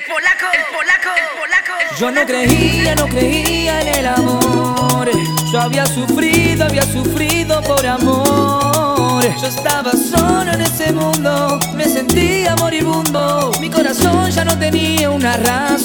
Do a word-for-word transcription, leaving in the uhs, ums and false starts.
polaco, el polaco, el polaco, el Yo no creía, no creía en el amor. Yo había sufrido, había sufrido por amor. Yo estaba solo en ese mundo, me sentía moribundo. Mi corazón ya no tenía una razón.